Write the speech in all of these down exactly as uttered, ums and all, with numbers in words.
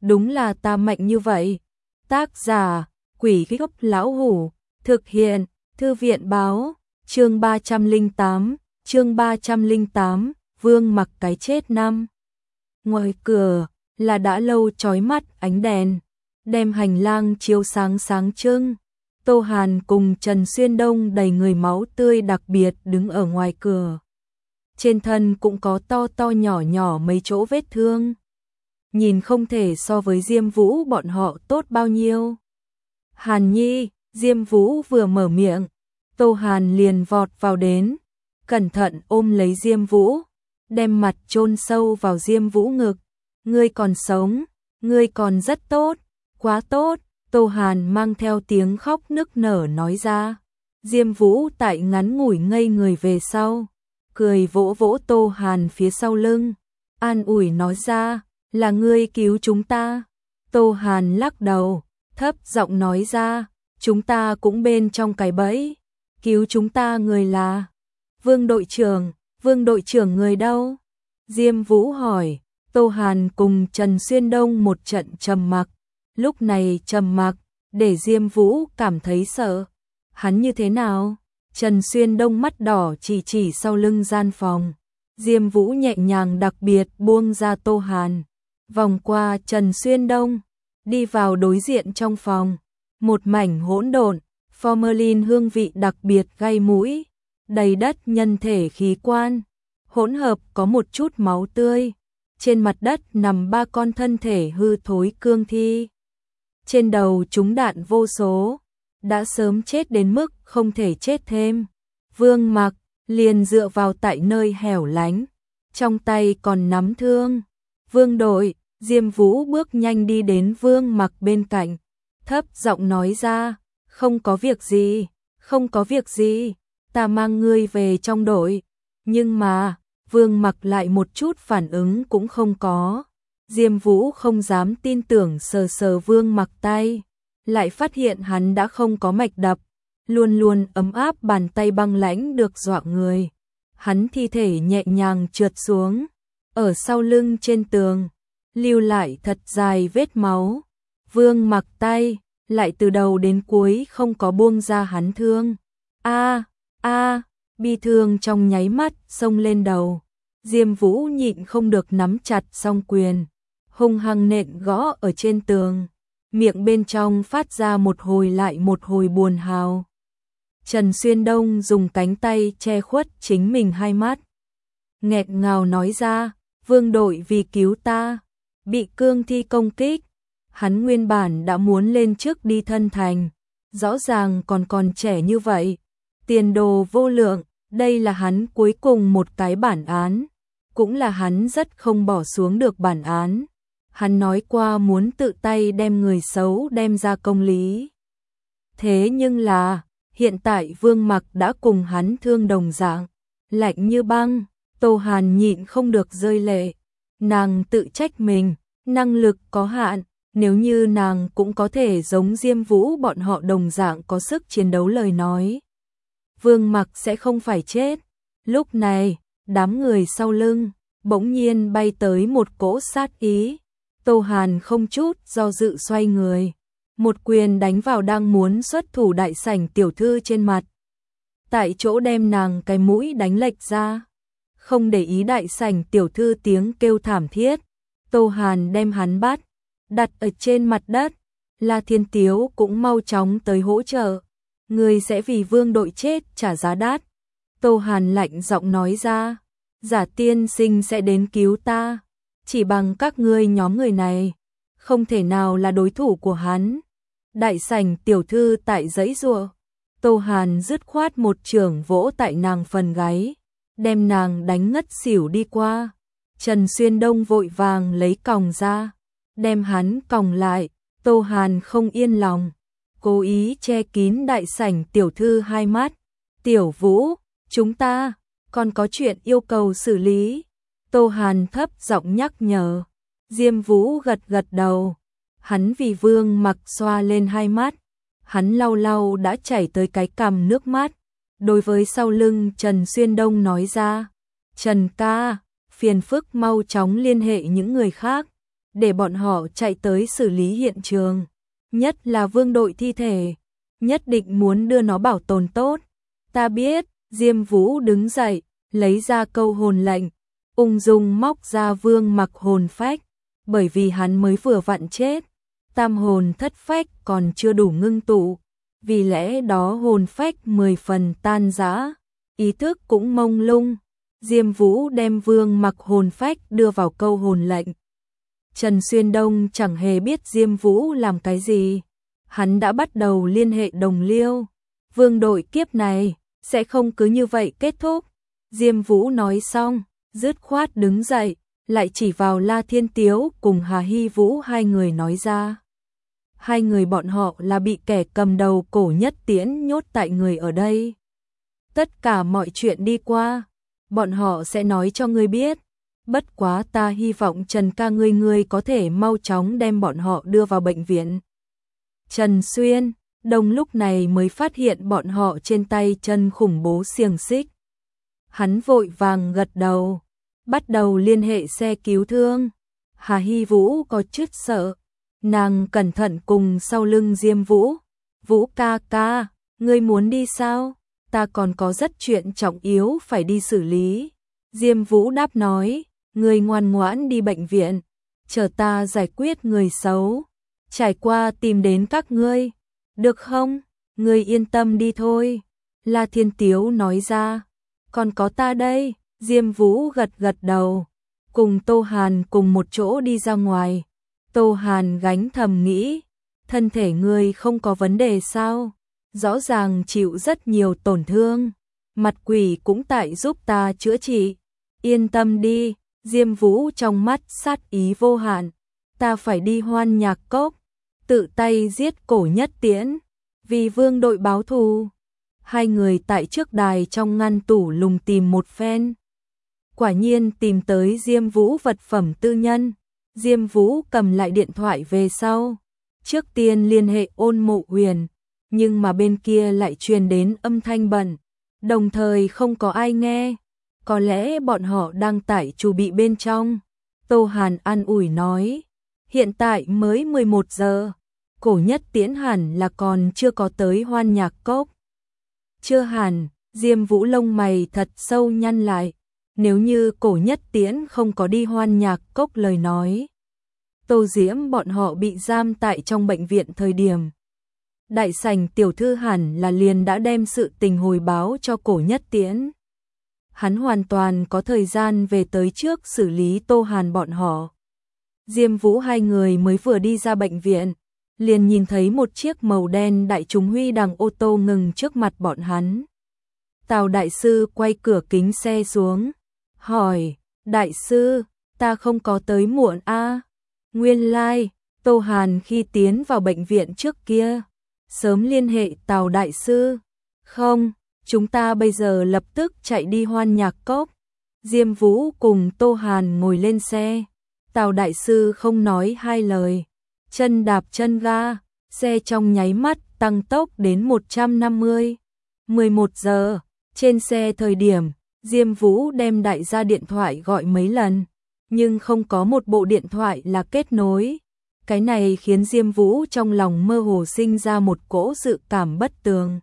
đúng là ta mạnh như vậy. Tác giả, Quỷ Gốc Lão Hủ, thực hiện, Thư viện báo, chương ba trăm lẻ tám, chương ba trăm lẻ tám, Vương Mặc cái chết năm. Ngoài cửa là đã lâu chói mắt ánh đèn, đem hành lang chiếu sáng sáng trưng. Tô Hàn cùng Trần Xuyên Đông đầy người máu tươi đặc biệt đứng ở ngoài cửa. Trên thân cũng có to to nhỏ nhỏ mấy chỗ vết thương. Nhìn không thể so với Diêm Vũ bọn họ tốt bao nhiêu. Hàn Nhi, Diêm Vũ vừa mở miệng, Tô Hàn liền vọt vào đến, cẩn thận ôm lấy Diêm Vũ, đem mặt chôn sâu vào Diêm Vũ ngực. Ngươi còn sống, ngươi còn rất tốt, quá tốt. Tô Hàn mang theo tiếng khóc nức nở nói ra. Diêm Vũ tại ngắn ngủi ngây người về sau, cười vỗ vỗ Tô Hàn phía sau lưng, an ủi nói ra, là ngươi cứu chúng ta. Tô Hàn lắc đầu, thấp giọng nói ra, chúng ta cũng bên trong cái bẫy, cứu chúng ta người là Vương đội trưởng. Vương đội trưởng người đâu? Diêm Vũ hỏi. Tô Hàn cùng Trần Xuyên Đông một trận trầm mặc. Lúc này trầm mặc để Diêm Vũ cảm thấy sợ. Hắn như thế nào? Trần Xuyên Đông mắt đỏ chỉ chỉ sau lưng gian phòng. Diêm Vũ nhẹ nhàng đặc biệt buông ra Tô Hàn, vòng qua Trần Xuyên Đông, đi vào đối diện trong phòng. Một mảnh hỗn độn, formalin hương vị đặc biệt gây mũi, đầy đất nhân thể khí quan, hỗn hợp có một chút máu tươi. Trên mặt đất nằm ba con thân thể hư thối cương thi. Trên đầu chúng đạn vô số, đã sớm chết đến mức không thể chết thêm. Vương Mặc liền dựa vào tại nơi hẻo lánh, trong tay còn nắm thương. Vương đội, Diêm Vũ bước nhanh đi đến Vương Mặc bên cạnh, thấp giọng nói ra, không có việc gì, không có việc gì, ta mang ngươi về trong đội. Nhưng mà, Vương Mặc lại một chút phản ứng cũng không có. Diêm Vũ không dám tin tưởng sờ sờ Vương Mặc tay, lại phát hiện hắn đã không có mạch đập, luôn luôn ấm áp bàn tay băng lãnh được dọa người. Hắn thi thể nhẹ nhàng trượt xuống, ở sau lưng trên tường, lưu lại thật dài vết máu. Vương Mặc tay, lại từ đầu đến cuối không có buông ra hắn thương. A, a, bi thương trong nháy mắt xông lên đầu. Diêm Vũ nhịn không được nắm chặt song quyền, hung hăng nện gõ ở trên tường, miệng bên trong phát ra một hồi lại một hồi buồn hào. Trần Xuyên Đông dùng cánh tay che khuất chính mình hai mắt, nghẹt ngào nói ra, Vương đội vì cứu ta, bị cương thi công kích. Hắn nguyên bản đã muốn lên trước đi thân thành, rõ ràng còn còn trẻ như vậy, tiền đồ vô lượng, đây là hắn cuối cùng một cái bản án, cũng là hắn rất không bỏ xuống được bản án. Hắn nói qua muốn tự tay đem người xấu đem ra công lý. Thế nhưng là, hiện tại Vương Mặc đã cùng hắn thương đồng dạng, lạnh như băng. Tô Hàn nhịn không được rơi lệ, nàng tự trách mình, năng lực có hạn, nếu như nàng cũng có thể giống Diêm Vũ bọn họ đồng dạng có sức chiến đấu lời nói, Vương Mặc sẽ không phải chết. Lúc này, đám người sau lưng bỗng nhiên bay tới một cỗ sát ý. Tô Hàn không chút do dự xoay người, một quyền đánh vào đang muốn xuất thủ đại sảnh tiểu thư trên mặt, tại chỗ đem nàng cái mũi đánh lệch ra. Không để ý đại sảnh tiểu thư tiếng kêu thảm thiết, Tô Hàn đem hắn bắt, đặt ở trên mặt đất. La Thiên Tiếu cũng mau chóng tới hỗ trợ. Người sẽ vì Vương đội chết trả giá đắt. Tô Hàn lạnh giọng nói ra, Giả tiên sinh sẽ đến cứu ta, chỉ bằng các ngươi nhóm người này, không thể nào là đối thủ của hắn. Đại sảnh tiểu thư tại giãy giụa, Tô Hàn dứt khoát một chưởng vỗ tại nàng phần gáy, đem nàng đánh ngất xỉu đi qua. Trần Xuyên Đông vội vàng lấy còng ra, đem hắn còng lại. Tô Hàn không yên lòng, cố ý che kín đại sảnh tiểu thư hai mắt. Tiểu Vũ, chúng ta còn có chuyện yêu cầu xử lý. Tô Hàn thấp giọng nhắc nhở. Diêm Vũ gật gật đầu, hắn vì Vương Mặc xoa lên hai mắt, hắn lau lau đã chảy tới cái cằm nước mắt. Đối với sau lưng Trần Xuyên Đông nói ra, Trần ca, phiền phức mau chóng liên hệ những người khác, để bọn họ chạy tới xử lý hiện trường, nhất là Vương Đội thi thể, nhất định muốn đưa nó bảo tồn tốt. Ta biết. Diêm Vũ đứng dậy, lấy ra câu hồn lệnh, ung dung móc ra Vương Mặc hồn phách, bởi vì hắn mới vừa vặn chết, tam hồn thất phách còn chưa đủ ngưng tụ, vì lẽ đó hồn phách mười phần tan rã, ý thức cũng mông lung. Diêm Vũ đem Vương Mặc hồn phách đưa vào câu hồn lệnh. Trần Xuyên Đông chẳng hề biết Diêm Vũ làm cái gì, hắn đã bắt đầu liên hệ đồng liêu. Vương Đội kiếp này sẽ không cứ như vậy kết thúc. Diêm Vũ nói xong, dứt khoát đứng dậy, lại chỉ vào La Thiên Tiếu cùng Hà Hy Vũ hai người nói ra. Hai người bọn họ là bị kẻ cầm đầu Cổ Nhất Tiễn nhốt tại người ở đây. Tất cả mọi chuyện đi qua, bọn họ sẽ nói cho ngươi biết. Bất quá ta hy vọng Trần ca ngươi ngươi có thể mau chóng đem bọn họ đưa vào bệnh viện. Trần Xuyên Đông lúc này mới phát hiện bọn họ trên tay chân khủng bố xiềng xích. Hắn vội vàng gật đầu, bắt đầu liên hệ xe cứu thương. Hà Hy Vũ có chút sợ, nàng cẩn thận cùng sau lưng Diêm Vũ. Vũ ca ca, ngươi muốn đi sao? Ta còn có rất chuyện trọng yếu phải đi xử lý. Diêm Vũ đáp nói, ngươi ngoan ngoãn đi bệnh viện, chờ ta giải quyết người xấu, trải qua tìm đến các ngươi. Được không? Ngươi yên tâm đi thôi. La Thiên Tiếu nói ra. Còn có ta đây. Diêm Vũ gật gật đầu. Cùng Tô Hàn cùng một chỗ đi ra ngoài. Tô Hàn gánh thầm nghĩ. Thân thể ngươi không có vấn đề sao? Rõ ràng chịu rất nhiều tổn thương. Mặt quỷ cũng tại giúp ta chữa trị. Yên tâm đi. Diêm Vũ trong mắt sát ý vô hạn. Ta phải đi Hoan Nhạc Cốc, tự tay giết Cổ Nhất Tiễn, vì Vương Đội báo thù. Hai người tại trước đài trong ngăn tủ lùng tìm một phen. Quả nhiên tìm tới Diêm Vũ vật phẩm tư nhân. Diêm Vũ cầm lại điện thoại về sau. Trước tiên liên hệ Ôn Mộ Huyền, nhưng mà bên kia lại truyền đến âm thanh bận, đồng thời không có ai nghe. Có lẽ bọn họ đang tải chu bị bên trong. Tô Hàn an ủi nói, hiện tại mới mười một giờ, Cổ Nhất Tiễn hẳn là còn chưa có tới Hoan Nhạc Cốc. Chưa hẳn. Diêm Vũ lông mày thật sâu nhăn lại. Nếu như Cổ Nhất Tiễn không có đi Hoan Nhạc Cốc lời nói, Tô Diễm bọn họ bị giam tại trong bệnh viện thời điểm, đại sảnh tiểu thư hẳn là liền đã đem sự tình hồi báo cho Cổ Nhất Tiễn. Hắn hoàn toàn có thời gian về tới trước xử lý Tô Hàn bọn họ. Diêm Vũ hai người mới vừa đi ra bệnh viện, liền nhìn thấy một chiếc màu đen đại chúng huy đằng ô tô ngừng trước mặt bọn hắn. Tào đại sư quay cửa kính xe xuống, hỏi, đại sư, ta không có tới muộn a? À? Nguyên lai, like, Tô Hàn khi tiến vào bệnh viện trước kia, sớm liên hệ Tào đại sư. Không, chúng ta bây giờ lập tức chạy đi Hoan Nhạc Cốc. Diêm Vũ cùng Tô Hàn ngồi lên xe. Tào đại sư không nói hai lời, chân đạp chân ga, xe trong nháy mắt tăng tốc đến một trăm năm mươi. mười một giờ, trên xe thời điểm, Diêm Vũ đem đại gia điện thoại gọi mấy lần, nhưng không có một bộ điện thoại là kết nối. Cái này khiến Diêm Vũ trong lòng mơ hồ sinh ra một cỗ dự cảm bất tường.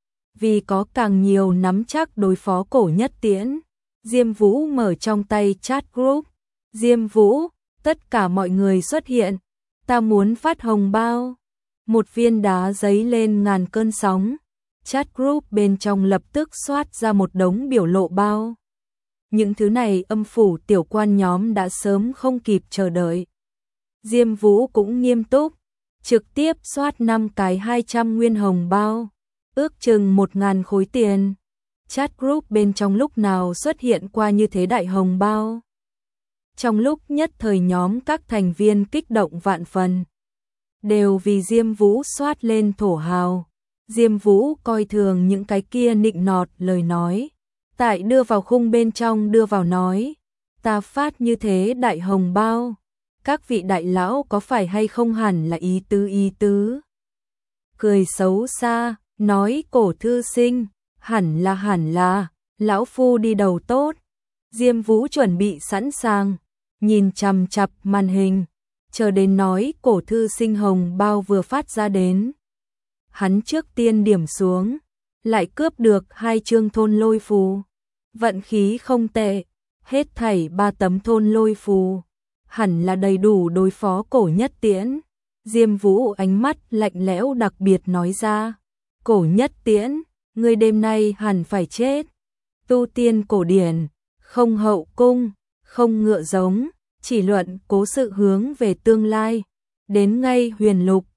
Vì có càng nhiều nắm chắc đối phó Cổ Nhất Tiễn, Diêm Vũ mở trong tay chat group. Diêm Vũ, tất cả mọi người xuất hiện, ta muốn phát hồng bao. Một viên đá giấy lên ngàn cơn sóng. Chat group bên trong lập tức xoát ra một đống biểu lộ bao. Những thứ này âm phủ tiểu quan nhóm đã sớm không kịp chờ đợi. Diêm Vũ cũng nghiêm túc, trực tiếp xoát năm cái hai trăm nguyên hồng bao, ước chừng một ngàn khối tiền. Chat group bên trong lúc nào xuất hiện qua như thế đại hồng bao. Trong lúc nhất thời nhóm các thành viên kích động vạn phần, đều vì Diêm Vũ xoát lên thổ hào. Diêm Vũ coi thường những cái kia nịnh nọt lời nói, tại đưa vào khung bên trong đưa vào nói, ta phát như thế đại hồng bao, các vị đại lão có phải hay không hẳn là ý tứ ý tứ. Cười xấu xa, nói Cổ thư sinh, hẳn là hẳn là, lão phu đi đầu tốt. Diêm Vũ chuẩn bị sẵn sàng, nhìn chằm chằm màn hình, chờ đến nói cổ thư sinh hồng bao vừa phát ra đến. Hắn trước tiên điểm xuống, lại cướp được hai chương thôn lôi phù. Vận khí không tệ, hết thảy ba tấm thôn lôi phù, hẳn là đầy đủ đối phó Cổ Nhất Tiễn. Diêm Vũ ánh mắt lạnh lẽo đặc biệt nói ra, Cổ Nhất Tiễn, ngươi đêm nay hẳn phải chết. Tu tiên cổ điển, không hậu cung, không ngựa giống, chỉ luận cố sự hướng về tương lai. Đến ngay huyền lục,